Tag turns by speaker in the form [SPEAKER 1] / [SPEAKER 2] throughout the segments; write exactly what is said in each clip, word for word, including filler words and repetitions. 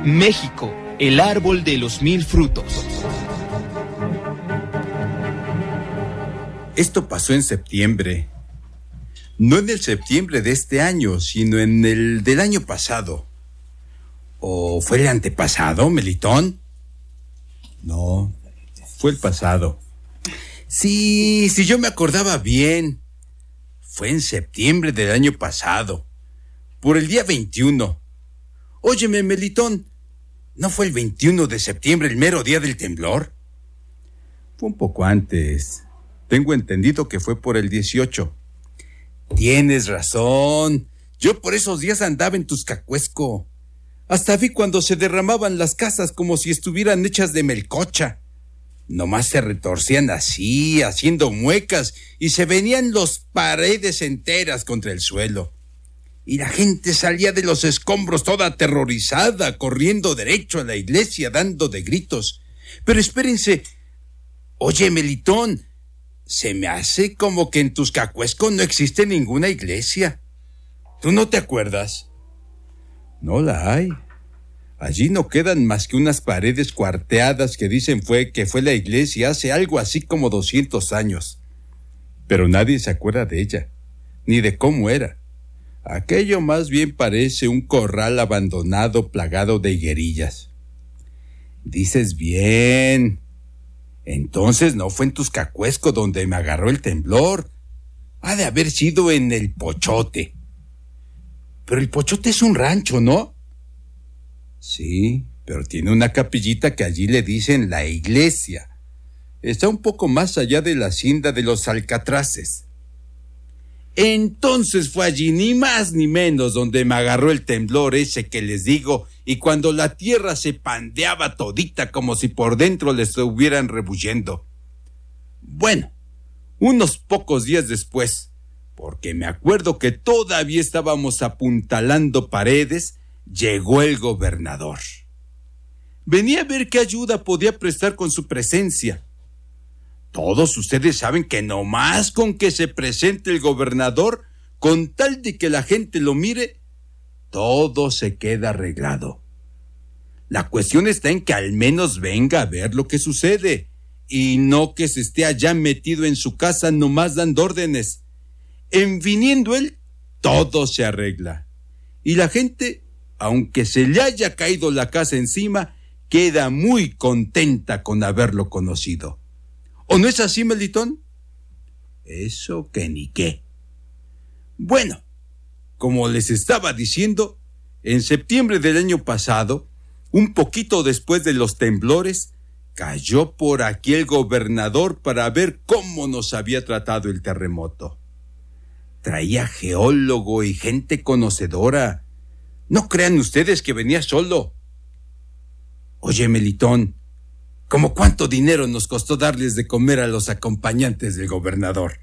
[SPEAKER 1] México, el árbol de los mil frutos.
[SPEAKER 2] Esto pasó en septiembre. No en el septiembre de este año, sino en el del año pasado. ¿O fue el antepasado, Melitón? No, fue el pasado. Sí, sí, yo me acordaba bien. Fue en septiembre del año pasado, por el día veintiuno. Óyeme, Melitón, ¿no fue el veintiuno de septiembre el mero día del temblor? Fue un poco antes. Tengo entendido que fue por el dieciocho. Tienes razón. Yo por esos días andaba en Tuscacuesco. Hasta vi cuando se derramaban las casas como si estuvieran hechas de melcocha. Nomás se retorcían así, haciendo muecas, y se venían las paredes enteras contra el suelo. Y la gente salía de los escombros toda aterrorizada, corriendo derecho a la iglesia, dando de gritos. Pero espérense. Oye, Melitón, se me hace como que en Tuscacuesco no existe ninguna iglesia. ¿Tú no te acuerdas? No la hay. Allí no quedan más que unas paredes cuarteadas que dicen fue que fue la iglesia hace algo así como doscientos años. Pero nadie se acuerda de ella, ni de cómo era. Aquello más bien parece un corral abandonado plagado de higuerillas. Dices bien. Entonces no fue en Tuscacuesco donde me agarró el temblor. Ha de haber sido en el Pochote. Pero el Pochote es un rancho, ¿no? Sí, pero tiene una capillita que allí le dicen la iglesia. Está un poco más allá de la hacienda de los Alcatraces. Entonces fue allí ni más ni menos donde me agarró el temblor ese que les digo, y cuando la tierra se pandeaba todita como si por dentro le estuvieran rebullendo. Bueno, unos pocos días después, porque me acuerdo que todavía estábamos apuntalando paredes, llegó el gobernador. Venía a ver qué ayuda podía prestar con su presencia. Todos ustedes saben que nomás con que se presente el gobernador, con tal de que la gente lo mire, todo se queda arreglado. La cuestión está en que al menos venga a ver lo que sucede, y no que se esté allá metido en su casa nomás dando órdenes. En viniendo él, todo se arregla. Y la gente, aunque se le haya caído la casa encima, queda muy contenta con haberlo conocido. ¿O no es así, Melitón? Eso que ni qué. Bueno, como les estaba diciendo, en septiembre del año pasado, un poquito después de los temblores, cayó por aquí el gobernador para ver cómo nos había tratado el terremoto. Traía geólogo y gente conocedora. No crean ustedes que venía solo. Oye, Melitón, ¿cómo cuánto dinero nos costó darles de comer a los acompañantes del gobernador?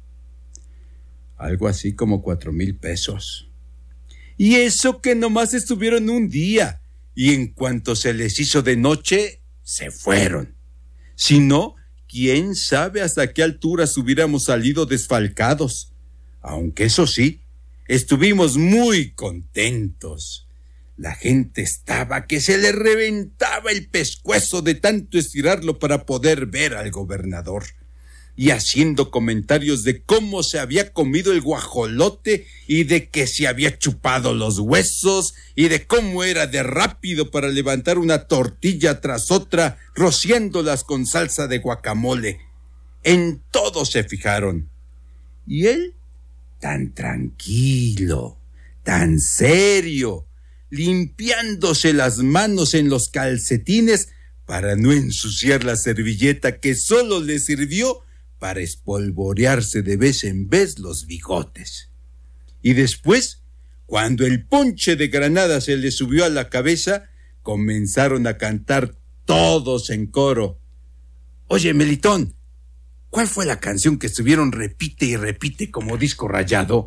[SPEAKER 2] Algo así como cuatro mil pesos. Y eso que nomás estuvieron un día, y en cuanto se les hizo de noche, se fueron. Si no, quién sabe hasta qué alturas hubiéramos salido desfalcados. Aunque eso sí, estuvimos muy contentos. La gente estaba que se le reventaba el pescuezo de tanto estirarlo para poder ver al gobernador, y haciendo comentarios de cómo se había comido el guajolote y de que se había chupado los huesos y de cómo era de rápido para levantar una tortilla tras otra, rociándolas con salsa de guacamole. En todo se fijaron. Y él, tan tranquilo, tan serio, limpiándose las manos en los calcetines para no ensuciar la servilleta que solo le sirvió para espolvorearse de vez en vez los bigotes. Y después, cuando el ponche de granada se le subió a la cabeza, comenzaron a cantar todos en coro. Oye, Melitón, ¿cuál fue la canción que estuvieron repite y repite como disco rayado?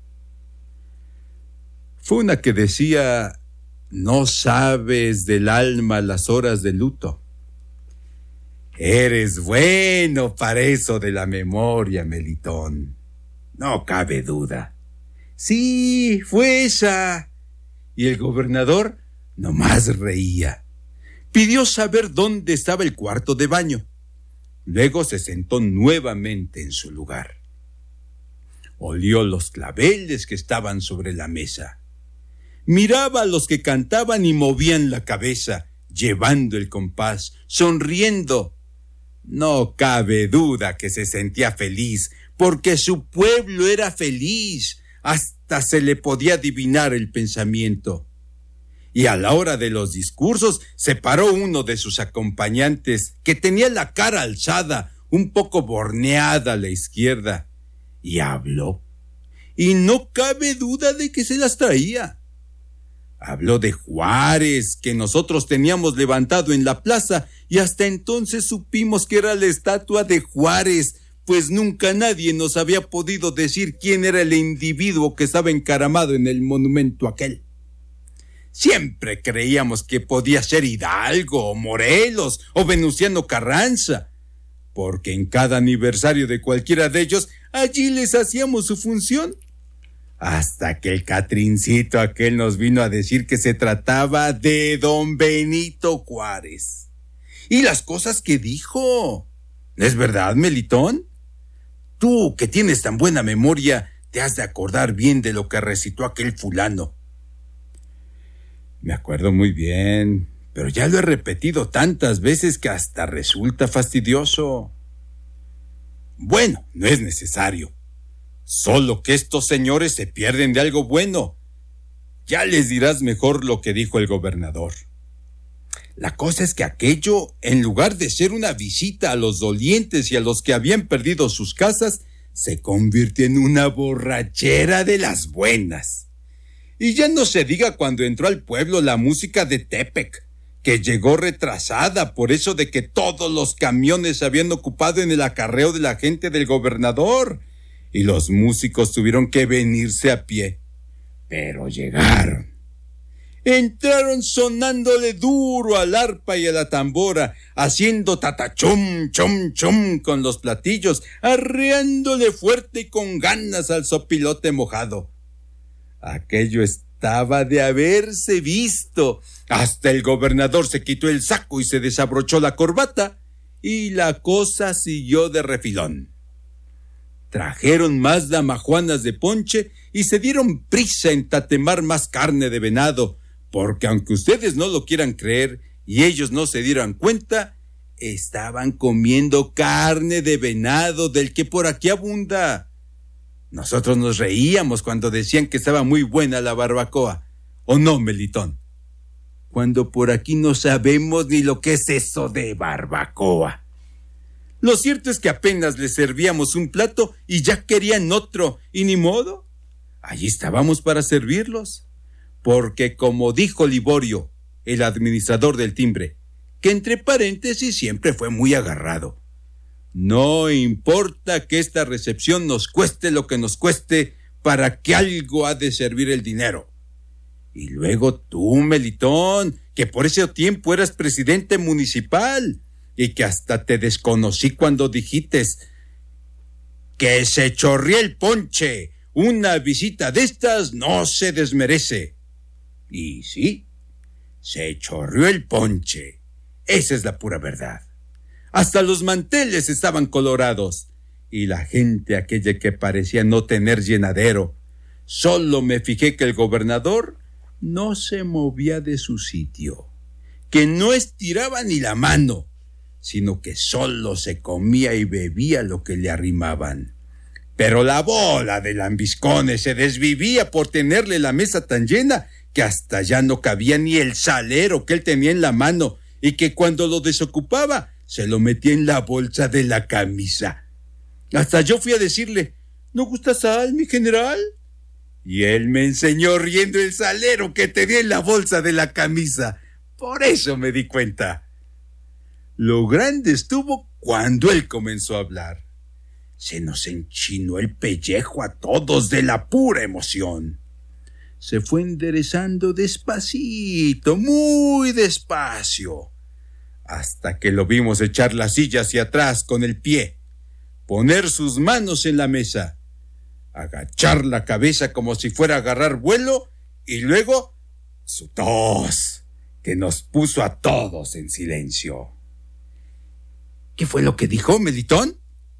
[SPEAKER 2] Fue una que decía: no sabes del alma las horas de luto. Eres bueno para eso de la memoria, Melitón. No cabe duda. Sí, fue esa. Y el gobernador Nomás reía. Pidió saber dónde estaba el cuarto de baño. Luego se sentó nuevamente en su lugar. Olió los claveles que estaban sobre la mesa. Miraba a los que cantaban y movían la cabeza, llevando el compás, sonriendo. No cabe duda que se sentía feliz, porque su pueblo era feliz. Hasta se le podía adivinar el pensamiento. Y a la hora de los discursos se paró uno de sus acompañantes, que tenía la cara alzada, un poco borneada a la izquierda, y habló. Y no cabe duda de que se las traía. Habló de Juárez, que nosotros teníamos levantado en la plaza, y hasta entonces supimos que era la estatua de Juárez, pues nunca nadie nos había podido decir quién era el individuo que estaba encaramado en el monumento aquel. Siempre creíamos que podía ser Hidalgo, o Morelos, o Venustiano Carranza, porque en cada aniversario de cualquiera de ellos, allí les hacíamos su función. Hasta que el Catrincito aquel nos vino a decir que se trataba de don Benito Juárez. Y las cosas que dijo. ¿Es verdad, Melitón? Tú, que tienes tan buena memoria, te has de acordar bien de lo que recitó aquel fulano. Me acuerdo muy bien, pero ya lo he repetido tantas veces que hasta resulta fastidioso. Bueno, no es necesario. Solo que estos señores se pierden de algo bueno. Ya les dirás mejor lo que dijo el gobernador. La cosa es que aquello, en lugar de ser una visita a los dolientes y a los que habían perdido sus casas, se convirtió en una borrachera de las buenas. Y ya no se diga cuando entró al pueblo la música de Tepec, que llegó retrasada por eso de que todos los camiones se habían ocupado en el acarreo de la gente del gobernador, y los músicos tuvieron que venirse a pie. Pero llegaron. Entraron sonándole duro al arpa y a la tambora, haciendo tatachum, chum, chum con los platillos, arreándole fuerte y con ganas al sopilote mojado. Aquello estaba de haberse visto. Hasta el gobernador se quitó el saco y se desabrochó la corbata, y la cosa siguió de refilón. Trajeron más damajuanas de ponche y se dieron prisa en tatemar más carne de venado, porque aunque ustedes no lo quieran creer y ellos no se dieran cuenta, estaban comiendo carne de venado del que por aquí abunda. Nosotros nos reíamos cuando decían que estaba muy buena la barbacoa. ¿O no, Melitón? Cuando por aquí no sabemos ni lo que es eso de barbacoa. Lo cierto es que apenas les servíamos un plato y ya querían otro, y ni modo. Allí estábamos para servirlos. Porque como dijo Liborio, el administrador del timbre, que entre paréntesis siempre fue muy agarrado, no importa que esta recepción nos cueste lo que nos cueste, para que algo ha de servir el dinero. Y luego tú, Melitón, que por ese tiempo eras presidente municipal, y que hasta te desconocí cuando dijites que se chorría el ponche, una visita de estas no se desmerece. Y sí, se chorrió el ponche, esa es la pura verdad. Hasta los manteles estaban colorados, y la gente aquella que parecía no tener llenadero. Solo me fijé que el gobernador no se movía de su sitio, que no estiraba ni la mano, sino que solo se comía y bebía lo que le arrimaban. Pero la bola de lambiscones se desvivía por tenerle la mesa tan llena que hasta ya no cabía ni el salero que él tenía en la mano, y que cuando lo desocupaba se lo metía en la bolsa de la camisa. Hasta yo fui a decirle: ¿no gusta sal, mi general? Y él me enseñó riendo el salero que tenía en la bolsa de la camisa. Por eso me di cuenta. Lo grande estuvo cuando él comenzó a hablar. Se nos enchinó el pellejo a todos de la pura emoción. Se fue enderezando despacito, muy despacio, hasta que lo vimos echar la silla hacia atrás con el pie, poner sus manos en la mesa, agachar la cabeza como si fuera a agarrar vuelo, y luego su tos, que nos puso a todos en silencio. ¿Qué fue lo que dijo, Melitón?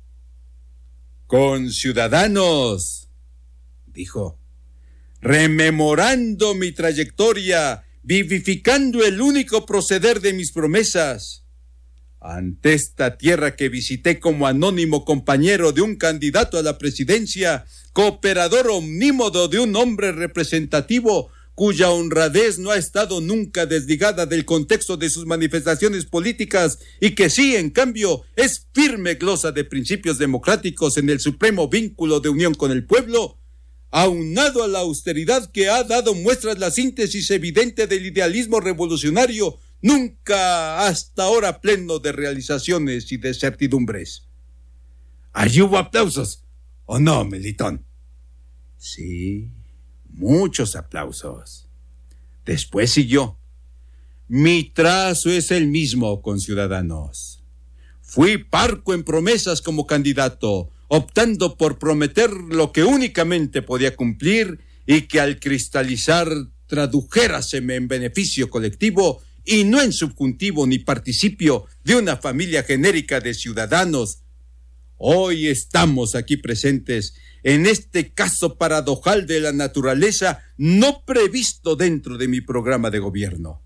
[SPEAKER 2] Conciudadanos, dijo, rememorando mi trayectoria, vivificando el único proceder de mis promesas, ante esta tierra que visité como anónimo compañero de un candidato a la presidencia, cooperador omnímodo de un hombre representativo, cuya honradez no ha estado nunca desligada del contexto de sus manifestaciones políticas y que sí, en cambio, es firme glosa de principios democráticos en el supremo vínculo de unión con el pueblo, aunado a la austeridad que ha dado muestras la síntesis evidente del idealismo revolucionario, nunca hasta ahora pleno de realizaciones y de certidumbres. Allí hubo aplausos, ¿o no, Melitón? Sí, muchos aplausos. Después siguió. Mi trazo es el mismo, conciudadanos. Fui parco en promesas como candidato, optando por prometer lo que únicamente podía cumplir y que al cristalizar tradujéraseme en beneficio colectivo y no en subjuntivo ni participio de una familia genérica de ciudadanos. Hoy estamos aquí presentes en este caso paradojal de la naturaleza no previsto dentro de mi programa de gobierno.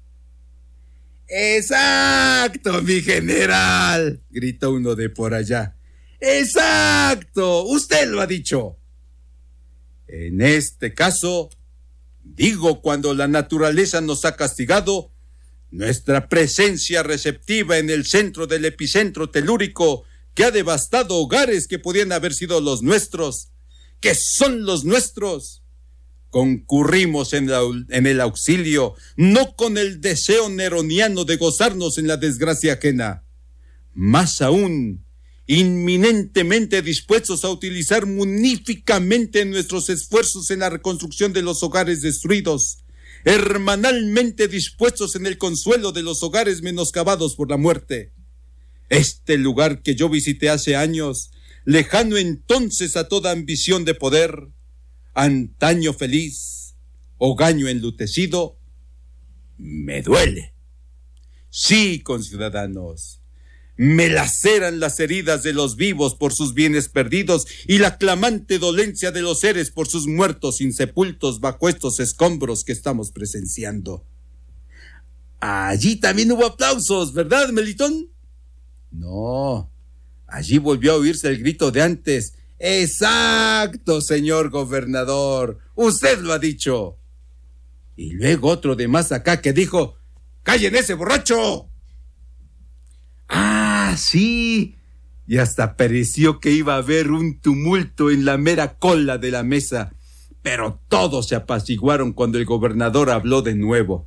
[SPEAKER 2] ¡Exacto, mi general!, gritó uno de por allá. ¡Exacto! Usted lo ha dicho. En este caso, digo, cuando la naturaleza nos ha castigado, nuestra presencia receptiva en el centro del epicentro telúrico que ha devastado hogares que podían haber sido los nuestros, que son los nuestros, concurrimos en, la, en el auxilio, no con el deseo neroniano de gozarnos en la desgracia ajena, más aún, inminentemente dispuestos a utilizar muníficamente nuestros esfuerzos en la reconstrucción de los hogares destruidos, hermanalmente dispuestos en el consuelo de los hogares menoscabados por la muerte. Este lugar que yo visité hace años, lejano entonces a toda ambición de poder, antaño feliz, hogaño enlutecido, me duele. Sí, conciudadanos, me laceran las heridas de los vivos por sus bienes perdidos y la clamante dolencia de los seres por sus muertos insepultos bajo estos escombros que estamos presenciando. Allí también hubo aplausos, ¿verdad, Melitón? No, allí volvió a oírse el grito de antes. ¡Exacto, señor gobernador! ¡Usted lo ha dicho! Y luego otro de más acá que dijo: ¡callen ese borracho! ¡Ah, sí! Y hasta pareció que iba a haber un tumulto en la mera cola de la mesa, pero todos se apaciguaron cuando el gobernador habló de nuevo.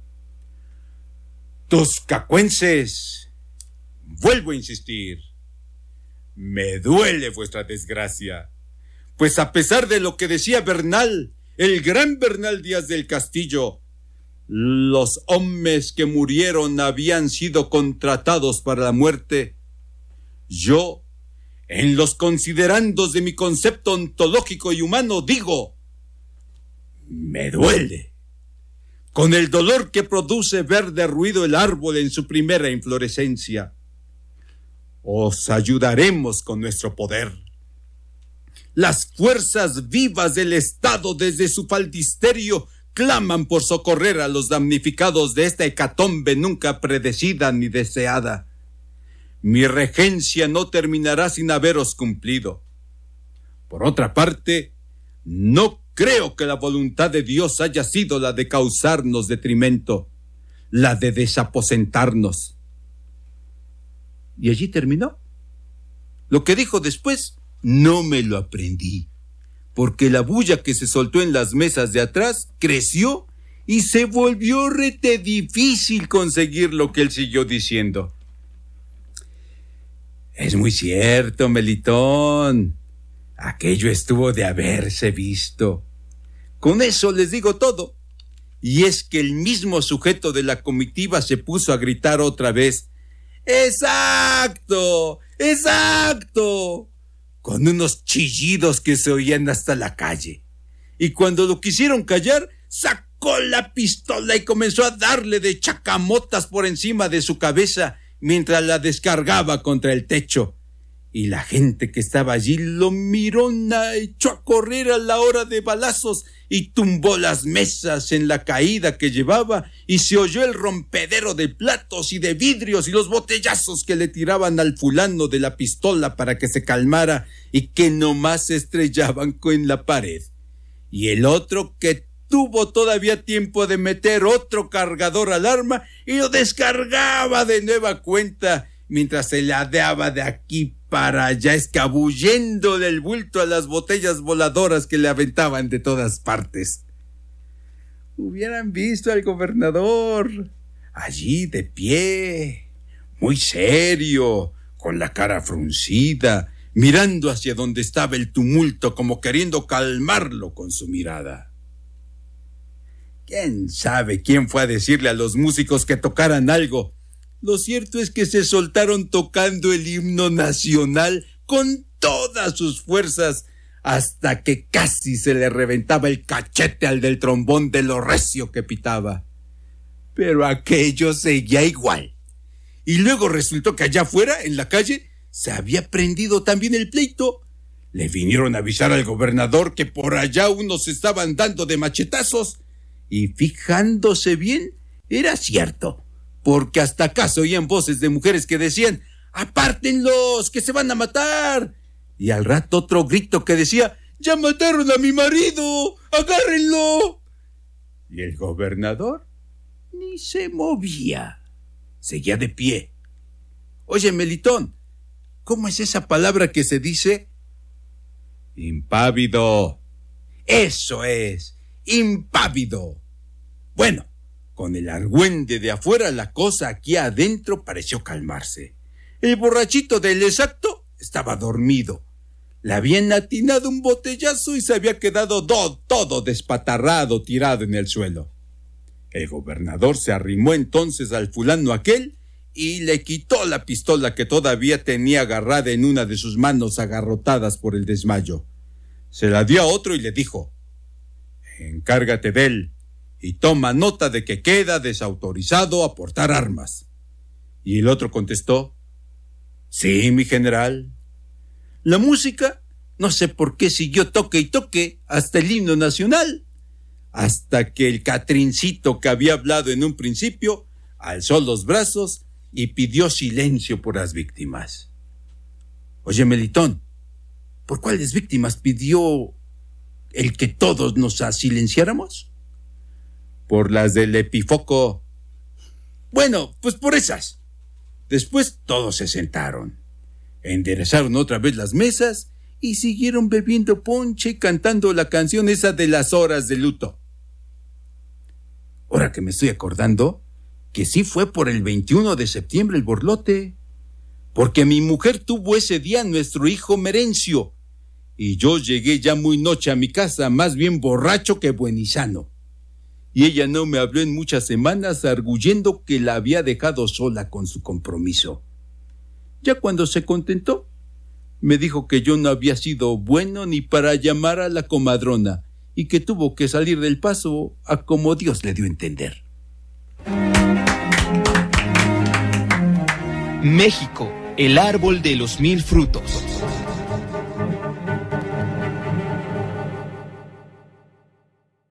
[SPEAKER 2] Toscacuenses, vuelvo a insistir, me duele vuestra desgracia, pues a pesar de lo que decía Bernal, el gran Bernal Díaz del Castillo, los hombres que murieron habían sido contratados para la muerte. Yo, en los considerandos de mi concepto ontológico y humano, digo, me duele, con el dolor que produce ver derruido el árbol en su primera inflorescencia. Os ayudaremos con nuestro poder. Las fuerzas vivas del Estado desde su faldisterio claman por socorrer a los damnificados de esta hecatombe nunca predecida ni deseada. Mi regencia no terminará sin haberos cumplido. Por otra parte, no creo que la voluntad de Dios haya sido la de causarnos detrimento, la de desaposentarnos. Y allí terminó. Lo que dijo después no me lo aprendí, porque la bulla que se soltó en las mesas de atrás creció y se volvió rete difícil conseguir lo que él siguió diciendo. Es muy cierto, Melitón. Aquello estuvo de haberse visto. Con eso les digo todo. Y es que el mismo sujeto de la comitiva se puso a gritar otra vez: ¡exacto! ¡exacto! Con unos chillidos que se oían hasta la calle. Y cuando lo quisieron callar, ¡sac! sacó la pistola y comenzó a darle de chacamotas por encima de su cabeza mientras la descargaba contra el techo. Y la gente que estaba allí lo miró, echó a correr a la hora de balazos y tumbó las mesas en la caída que llevaba, y se oyó el rompedero de platos y de vidrios y los botellazos que le tiraban al fulano de la pistola para que se calmara y que nomás se estrellaban con la pared. Y el otro que tuvo todavía tiempo de meter otro cargador al arma y lo descargaba de nueva cuenta mientras se ladeaba de aquí para allá, escabulléndole el bulto a las botellas voladoras que le aventaban de todas partes. Hubieran visto al gobernador allí de pie, muy serio, con la cara fruncida, mirando hacia donde estaba el tumulto, como queriendo calmarlo con su mirada. ¿Quién sabe quién fue a decirle a los músicos que tocaran algo? Lo cierto es que se soltaron tocando el himno nacional con todas sus fuerzas, hasta que casi se le reventaba el cachete al del trombón de lo recio que pitaba. Pero aquello seguía igual. Y luego resultó que allá afuera, en la calle, se había prendido también el pleito. Le vinieron a avisar al gobernador que por allá unos estaban dando de machetazos, y fijándose bien, era cierto, porque hasta acá se oían voces de mujeres que decían: ¡apártenlos, que se van a matar! Y al rato otro grito que decía: ¡ya mataron a mi marido! ¡Agárrenlo! Y el gobernador ni se movía, seguía de pie. Oye, Melitón, ¿cómo es esa palabra que se dice? Impávido. Eso es, impávido. Bueno, con el argüende de afuera, la cosa aquí adentro pareció calmarse. El borrachito del exacto estaba dormido. Le habían atinado un botellazo y se había quedado do, todo despatarrado, tirado en el suelo. El gobernador se arrimó entonces al fulano aquel y le quitó la pistola que todavía tenía agarrada en una de sus manos agarrotadas por el desmayo. Se la dio a otro y le dijo: encárgate de él y toma nota de que queda desautorizado a portar armas. Y el otro contestó: sí, mi general. La música, no sé por qué, siguió toque y toque hasta el himno nacional, hasta que el Catrincito que había hablado en un principio alzó los brazos y pidió silencio por las víctimas. Oye, Melitón, ¿por cuáles víctimas pidió el que todos nos silenciáramos? Por las del Epifoco. Bueno, pues por esas. Después todos se sentaron, enderezaron otra vez las mesas y siguieron bebiendo ponche y cantando la canción esa de las horas de luto. Ahora que me estoy acordando que sí fue por el veintiuno de septiembre el borlote, porque mi mujer tuvo ese día nuestro hijo Merencio, y yo llegué ya muy noche a mi casa, más bien borracho que buenizano. Y ella no me habló en muchas semanas, arguyendo que la había dejado sola con su compromiso. Ya cuando se contentó, me dijo que yo no había sido bueno ni para llamar a la comadrona y que tuvo que salir del paso a como Dios le dio a entender.
[SPEAKER 1] México, el árbol de los mil frutos.